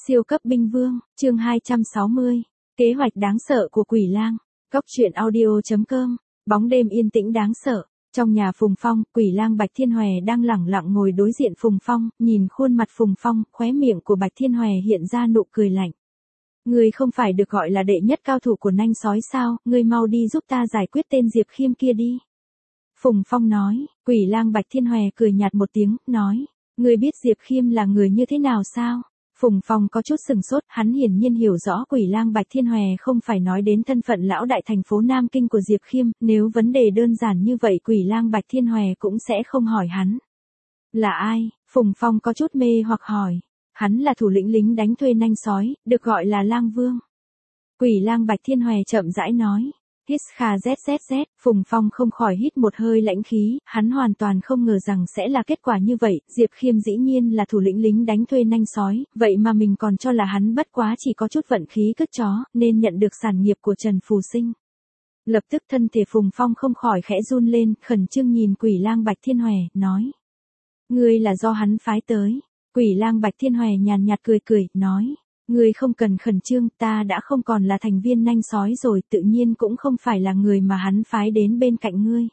Siêu cấp binh vương, chương 260. Kế hoạch đáng sợ của quỷ lang. Góc truyện audio.com. Bóng đêm yên tĩnh đáng sợ. Trong nhà Phùng Phong, quỷ lang Bạch Thiên Hòe đang lẳng lặng ngồi đối diện Phùng Phong, nhìn khuôn mặt Phùng Phong, khóe miệng của Bạch Thiên Hòe hiện ra nụ cười lạnh. Ngươi không phải được gọi là đệ nhất cao thủ của nanh sói sao, ngươi mau đi giúp ta giải quyết tên Diệp Khiêm kia đi. Phùng Phong nói, quỷ lang Bạch Thiên Hòe cười nhạt một tiếng, nói, ngươi biết Diệp Khiêm là người như thế nào sao? Phùng Phong có chút sừng sốt, hắn hiển nhiên hiểu rõ quỷ lang Bạch Thiên Hòe không phải nói đến thân phận lão đại thành phố Nam Kinh của Diệp Khiêm, nếu vấn đề đơn giản như vậy quỷ lang Bạch Thiên Hòe cũng sẽ không hỏi hắn. Là ai? Phùng Phong có chút mê hoặc hỏi. Hắn là thủ lĩnh lính đánh thuê nanh sói, được gọi là Lang Vương. Quỷ lang Bạch Thiên Hòe chậm rãi nói. Hít kha zzz, Phùng Phong không khỏi hít một hơi lãnh khí, hắn hoàn toàn không ngờ rằng sẽ là kết quả như vậy, Diệp Khiêm dĩ nhiên là thủ lĩnh lính đánh thuê nanh sói, vậy mà mình còn cho là hắn bất quá chỉ có chút vận khí cứt chó, nên nhận được sản nghiệp của Trần Phù Sinh. Lập tức thân thể Phùng Phong không khỏi khẽ run lên, khẩn trương nhìn quỷ lang Bạch Thiên Hòe, nói. Ngươi là do hắn phái tới. Quỷ lang Bạch Thiên Hòe nhàn nhạt cười, nói. Ngươi không cần khẩn trương, ta đã không còn là thành viên nanh sói rồi, tự nhiên cũng không phải là người mà hắn phái đến bên cạnh ngươi.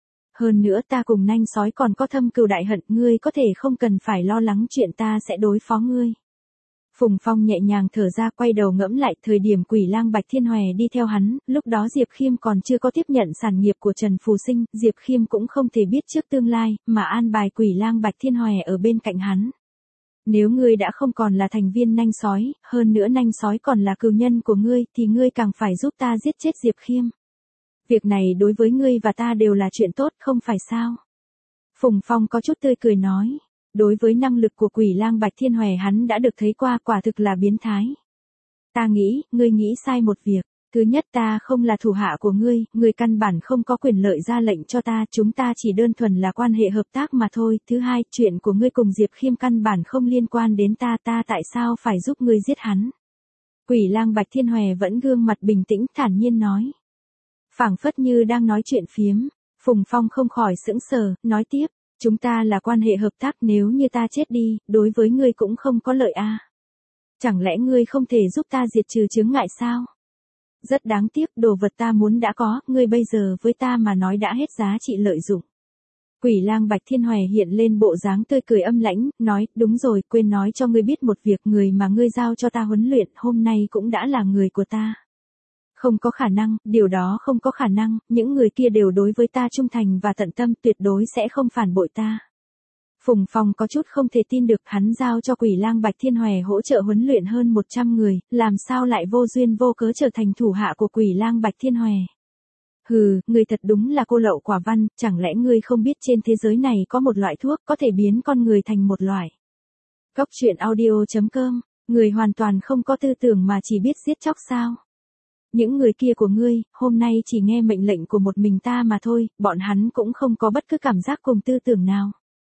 Hơn nữa ta cùng nanh sói còn có thâm cừu đại hận, ngươi có thể không cần phải lo lắng chuyện ta sẽ đối phó ngươi. Phùng Phong nhẹ nhàng thở ra, quay đầu ngẫm lại thời điểm quỷ lang Bạch Thiên Hòe đi theo hắn, lúc đó Diệp Khiêm còn chưa có tiếp nhận sản nghiệp của Trần Phù Sinh, Diệp Khiêm cũng không thể biết trước tương lai, mà an bài quỷ lang Bạch Thiên Hòe ở bên cạnh hắn. Nếu ngươi đã không còn là thành viên nanh sói, hơn nữa nanh sói còn là cừu nhân của ngươi, thì ngươi càng phải giúp ta giết chết Diệp Khiêm. Việc này đối với ngươi và ta đều là chuyện tốt, không phải sao? Phùng Phong có chút tươi cười nói. Đối với năng lực của quỷ lang Bạch Thiên Hòe hắn đã được thấy qua, quả thực là biến thái. Ta nghĩ, ngươi nghĩ sai một việc. Thứ nhất, ta không là thủ hạ của ngươi căn bản không có quyền lợi ra lệnh cho ta, chúng ta chỉ đơn thuần là quan hệ hợp tác mà thôi. Thứ hai, chuyện của ngươi cùng Diệp Khiêm căn bản không liên quan đến ta tại sao phải giúp ngươi giết hắn? Quỷ lang Bạch Thiên Hòe vẫn gương mặt bình tĩnh thản nhiên nói. Phảng phất như đang nói chuyện phiếm, Phùng Phong không khỏi sững sờ, nói tiếp, chúng ta là quan hệ hợp tác, nếu như ta chết đi, đối với ngươi cũng không có lợi a. Chẳng lẽ ngươi không thể giúp ta diệt trừ chướng ngại sao? Rất đáng tiếc, đồ vật ta muốn đã có, ngươi bây giờ với ta mà nói đã hết giá trị lợi dụng. Quỷ lang Bạch Thiên Hòe hiện lên bộ dáng tươi cười âm lãnh, nói, đúng rồi, quên nói cho ngươi biết một việc, người mà ngươi giao cho ta huấn luyện, hôm nay cũng đã là người của ta. Không có khả năng, điều đó không có khả năng, những người kia đều đối với ta trung thành và tận tâm, tuyệt đối sẽ không phản bội ta. Phùng Phong có chút không thể tin được, hắn giao cho quỷ lang Bạch Thiên Hòe hỗ trợ huấn luyện hơn 100 người, làm sao lại vô duyên vô cớ trở thành thủ hạ của quỷ lang Bạch Thiên Hòe. Hừ, ngươi thật đúng là cô lậu quả văn, chẳng lẽ ngươi không biết trên thế giới này có một loại thuốc có thể biến con người thành một loại. Góc truyện audio.com, người hoàn toàn không có tư tưởng mà chỉ biết giết chóc sao. Những người kia của ngươi, hôm nay chỉ nghe mệnh lệnh của một mình ta mà thôi, bọn hắn cũng không có bất cứ cảm giác cùng tư tưởng nào.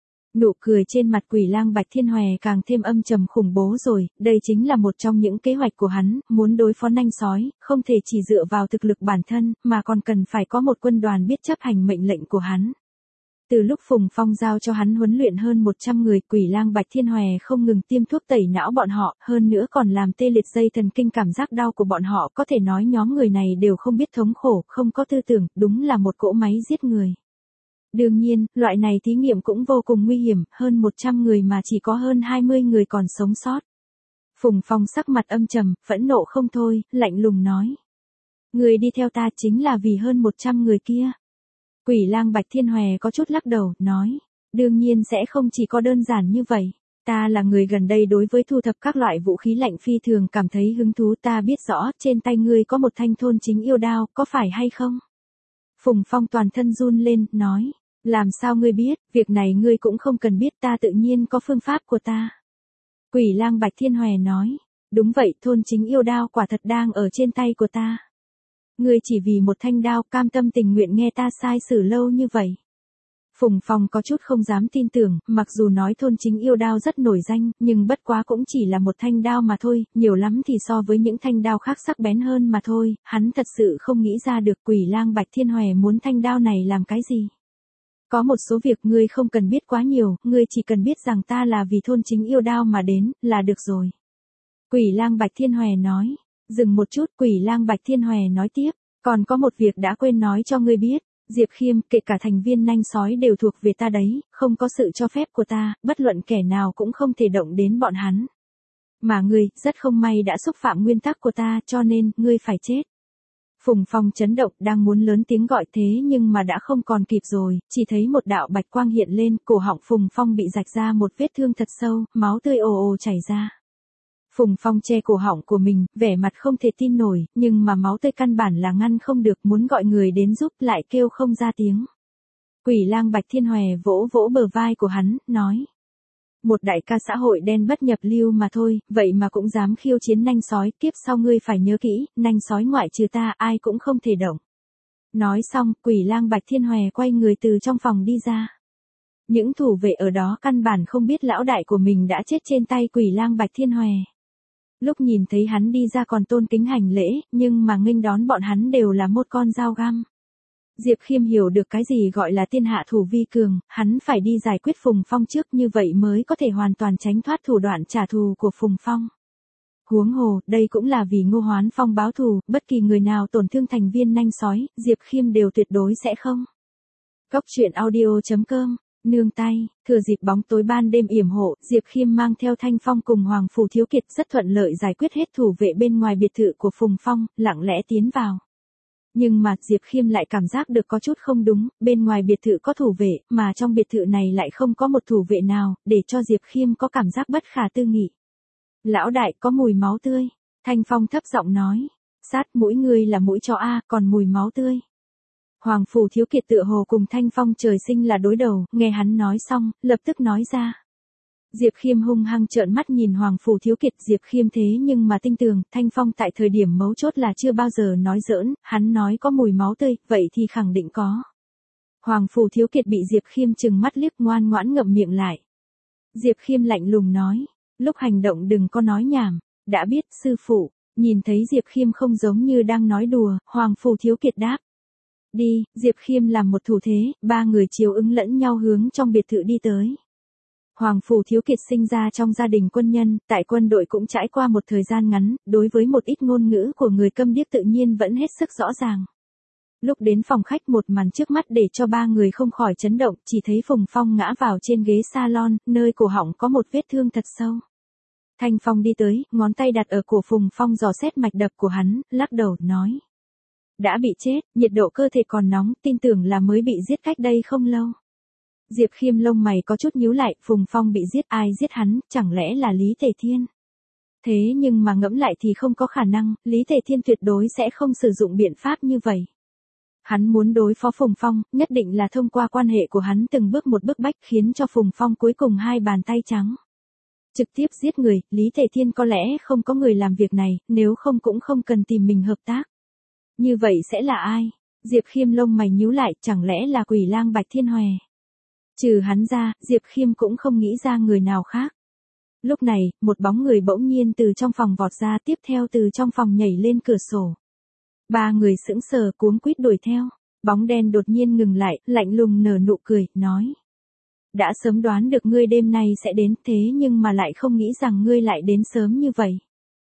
Nụ cười trên mặt quỷ lang Bạch Thiên Hòe càng thêm âm trầm khủng bố rồi, đây chính là một trong những kế hoạch của hắn, muốn đối phó nanh sói, không thể chỉ dựa vào thực lực bản thân, mà còn cần phải có một quân đoàn biết chấp hành mệnh lệnh của hắn. Từ lúc Phùng Phong giao cho hắn huấn luyện hơn 100 người, quỷ lang Bạch Thiên Hòe không ngừng tiêm thuốc tẩy não bọn họ, hơn nữa còn làm tê liệt dây thần kinh cảm giác đau của bọn họ, có thể nói nhóm người này đều không biết thống khổ, không có tư tưởng, đúng là một cỗ máy giết người. Đương nhiên, loại này thí nghiệm cũng vô cùng nguy hiểm, hơn 100 người mà chỉ có hơn 20 người còn sống sót. Phùng Phong sắc mặt âm trầm, phẫn nộ không thôi, lạnh lùng nói. Người đi theo ta chính là vì hơn 100 người kia. Quỷ lang Bạch Thiên Hòe có chút lắc đầu, nói. Đương nhiên sẽ không chỉ có đơn giản như vậy. Ta là người gần đây đối với thu thập các loại vũ khí lạnh phi thường cảm thấy hứng thú, ta biết rõ trên tay ngươi có một thanh thôn chính yêu đao, có phải hay không? Phùng Phong toàn thân run lên, nói. Làm sao ngươi biết, việc này ngươi cũng không cần biết, ta tự nhiên có phương pháp của ta. Quỷ lang Bạch Thiên Hòe nói. Đúng vậy, thôn chính yêu đao quả thật đang ở trên tay của ta. Ngươi chỉ vì một thanh đao cam tâm tình nguyện nghe ta sai xử lâu như vậy. Phùng Phong có chút không dám tin tưởng, mặc dù nói thôn chính yêu đao rất nổi danh, nhưng bất quá cũng chỉ là một thanh đao mà thôi, nhiều lắm thì so với những thanh đao khác sắc bén hơn mà thôi, hắn thật sự không nghĩ ra được quỷ lang Bạch Thiên Hòe muốn thanh đao này làm cái gì. Có một số việc ngươi không cần biết quá nhiều, ngươi chỉ cần biết rằng ta là vì thôn chính yêu đao mà đến, là được rồi. Quỷ lang Bạch Thiên Hòe nói. Dừng một chút, Quỷ lang Bạch Thiên Hòe nói tiếp. Còn có một việc đã quên nói cho ngươi biết. Diệp Khiêm, kể cả thành viên nanh sói đều thuộc về ta đấy, không có sự cho phép của ta, bất luận kẻ nào cũng không thể động đến bọn hắn. Mà ngươi, rất không may đã xúc phạm nguyên tắc của ta, cho nên, ngươi phải chết. Phùng Phong chấn động, đang muốn lớn tiếng gọi thế nhưng mà đã không còn kịp rồi, chỉ thấy một đạo bạch quang hiện lên, cổ họng Phùng Phong bị rạch ra một vết thương thật sâu, máu tươi ồ ồ chảy ra. Phùng Phong che cổ họng của mình, vẻ mặt không thể tin nổi, nhưng mà máu tươi căn bản là ngăn không được, muốn gọi người đến giúp lại kêu không ra tiếng. Quỷ lang Bạch Thiên Hòe vỗ vỗ bờ vai của hắn, nói. Một đại ca xã hội đen bất nhập lưu mà thôi, vậy mà cũng dám khiêu chiến nanh sói, kiếp sau ngươi phải nhớ kỹ, nanh sói ngoại trừ ta ai cũng không thể động. Nói xong, Quỷ lang Bạch Thiên Hòe quay người từ trong phòng đi ra. Những thủ vệ ở đó căn bản không biết lão đại của mình đã chết trên tay Quỷ lang Bạch Thiên Hòe. Lúc nhìn thấy hắn đi ra còn tôn kính hành lễ, nhưng mà nghênh đón bọn hắn đều là một con dao găm. Diệp Khiêm hiểu được cái gì gọi là tiên hạ thủ vi cường, hắn phải đi giải quyết Phùng Phong trước, như vậy mới có thể hoàn toàn tránh thoát thủ đoạn trả thù của Phùng Phong. Huống hồ, đây cũng là vì Ngô Hoán Phong báo thù, bất kỳ người nào tổn thương thành viên nanh sói, Diệp Khiêm đều tuyệt đối sẽ không. Góc truyện audio.com, nương tay, thừa dịp bóng tối ban đêm yểm hộ, Diệp Khiêm mang theo Thanh Phong cùng Hoàng Phủ Thiếu Kiệt rất thuận lợi giải quyết hết thủ vệ bên ngoài biệt thự của Phùng Phong, lặng lẽ tiến vào. Nhưng mà Diệp Khiêm lại cảm giác được có chút không đúng, bên ngoài biệt thự có thủ vệ, mà trong biệt thự này lại không có một thủ vệ nào, để cho Diệp Khiêm có cảm giác bất khả tư nghị. Lão đại, có mùi máu tươi. Thanh Phong thấp giọng nói. Sát mũi ngươi là mũi chó A, còn mùi máu tươi. Hoàng Phủ Thiếu Kiệt tựa hồ cùng Thanh Phong trời sinh là đối đầu, nghe hắn nói xong, lập tức nói ra. Diệp Khiêm hung hăng trợn mắt nhìn Hoàng Phủ Thiếu Kiệt, Diệp Khiêm thế nhưng mà tin tưởng, Thanh Phong tại thời điểm mấu chốt là chưa bao giờ nói giỡn, hắn nói có mùi máu tươi, vậy thì khẳng định có. Hoàng Phủ Thiếu Kiệt bị Diệp Khiêm trừng mắt liếc, ngoan ngoãn ngậm miệng lại. Diệp Khiêm lạnh lùng nói, lúc hành động đừng có nói nhảm, đã biết sư phụ. Nhìn thấy Diệp Khiêm không giống như đang nói đùa, Hoàng Phủ Thiếu Kiệt đáp. Đi, Diệp Khiêm làm một thủ thế, ba người chiếu ứng lẫn nhau hướng trong biệt thự đi tới. Hoàng Phủ Thiếu Kiệt sinh ra trong gia đình quân nhân, tại quân đội cũng trải qua một thời gian ngắn, đối với một ít ngôn ngữ của người câm điếc tự nhiên vẫn hết sức rõ ràng. Lúc đến phòng khách một màn trước mắt để cho ba người không khỏi chấn động, chỉ thấy Phùng Phong ngã vào trên ghế salon, nơi cổ họng có một vết thương thật sâu. Thanh Phong đi tới, ngón tay đặt ở cổ Phùng Phong dò xét mạch đập của hắn, lắc đầu, nói. Đã bị chết, nhiệt độ cơ thể còn nóng, tin tưởng là mới bị giết cách đây không lâu. Diệp Khiêm lông mày có chút nhíu lại, Phùng Phong bị giết, ai giết hắn, chẳng lẽ là Lý Tề Thiên? Thế nhưng mà ngẫm lại thì không có khả năng, Lý Tề Thiên tuyệt đối sẽ không sử dụng biện pháp như vậy. Hắn muốn đối phó Phùng Phong, nhất định là thông qua quan hệ của hắn từng bước một bức bách khiến cho Phùng Phong cuối cùng hai bàn tay trắng. Trực tiếp giết người, Lý Tề Thiên có lẽ không có người làm việc này, nếu không cũng không cần tìm mình hợp tác. Như vậy sẽ là ai? Diệp Khiêm lông mày nhíu lại, chẳng lẽ là Quỷ lang Bạch Thiên Hòe? Trừ hắn ra, Diệp Khiêm cũng không nghĩ ra người nào khác. Lúc này, một bóng người bỗng nhiên từ trong phòng vọt ra, tiếp theo từ trong phòng nhảy lên cửa sổ. Ba người sững sờ cuống quýt đuổi theo. Bóng đen đột nhiên ngừng lại, lạnh lùng nở nụ cười, nói. Đã sớm đoán được ngươi đêm nay sẽ đến, thế nhưng mà lại không nghĩ rằng ngươi lại đến sớm như vậy.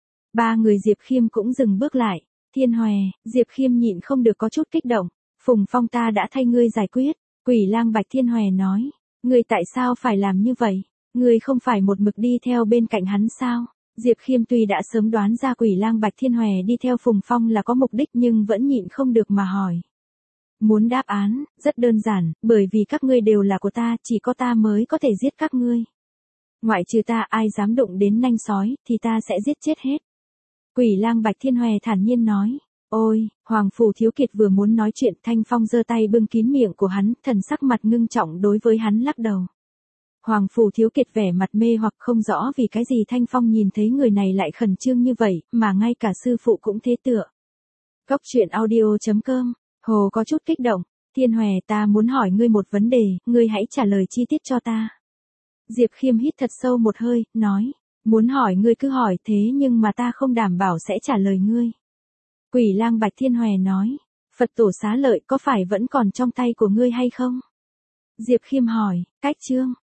Ba người Diệp Khiêm cũng dừng bước lại. Thiên Hòe, Diệp Khiêm nhịn không được có chút kích động. Phùng Phong ta đã thay ngươi giải quyết. Quỷ lang Bạch Thiên Hòe nói. Ngươi tại sao phải làm như vậy? Ngươi không phải một mực đi theo bên cạnh hắn sao? Diệp Khiêm tuy đã sớm đoán ra Quỷ lang Bạch Thiên Hòe đi theo Phùng Phong là có mục đích nhưng vẫn nhịn không được mà hỏi. Muốn đáp án, rất đơn giản, bởi vì các ngươi đều là của ta, chỉ có ta mới có thể giết các ngươi. Ngoại trừ ta ai dám đụng đến nanh sói, thì ta sẽ giết chết hết. Quỷ lang Bạch Thiên Hòe thản nhiên nói. Ôi, Hoàng Phủ Thiếu Kiệt vừa muốn nói chuyện, Thanh Phong giơ tay bưng kín miệng của hắn, thần sắc mặt ngưng trọng đối với hắn lắc đầu. Hoàng Phủ Thiếu Kiệt vẻ mặt mê hoặc không rõ vì cái gì Thanh Phong nhìn thấy người này lại khẩn trương như vậy, mà ngay cả sư phụ cũng thế tựa. Góc truyện audio.com, Hồ có chút kích động. Thiên Hòe, ta muốn hỏi ngươi một vấn đề, ngươi hãy trả lời chi tiết cho ta. Diệp Khiêm hít thật sâu một hơi, nói. Muốn hỏi ngươi cứ hỏi, thế nhưng mà ta không đảm bảo sẽ trả lời ngươi. Quỷ lang Bạch Thiên Hòe nói. Phật tổ xá lợi có phải vẫn còn trong tay của ngươi hay không? Diệp Khiêm hỏi, cách chương.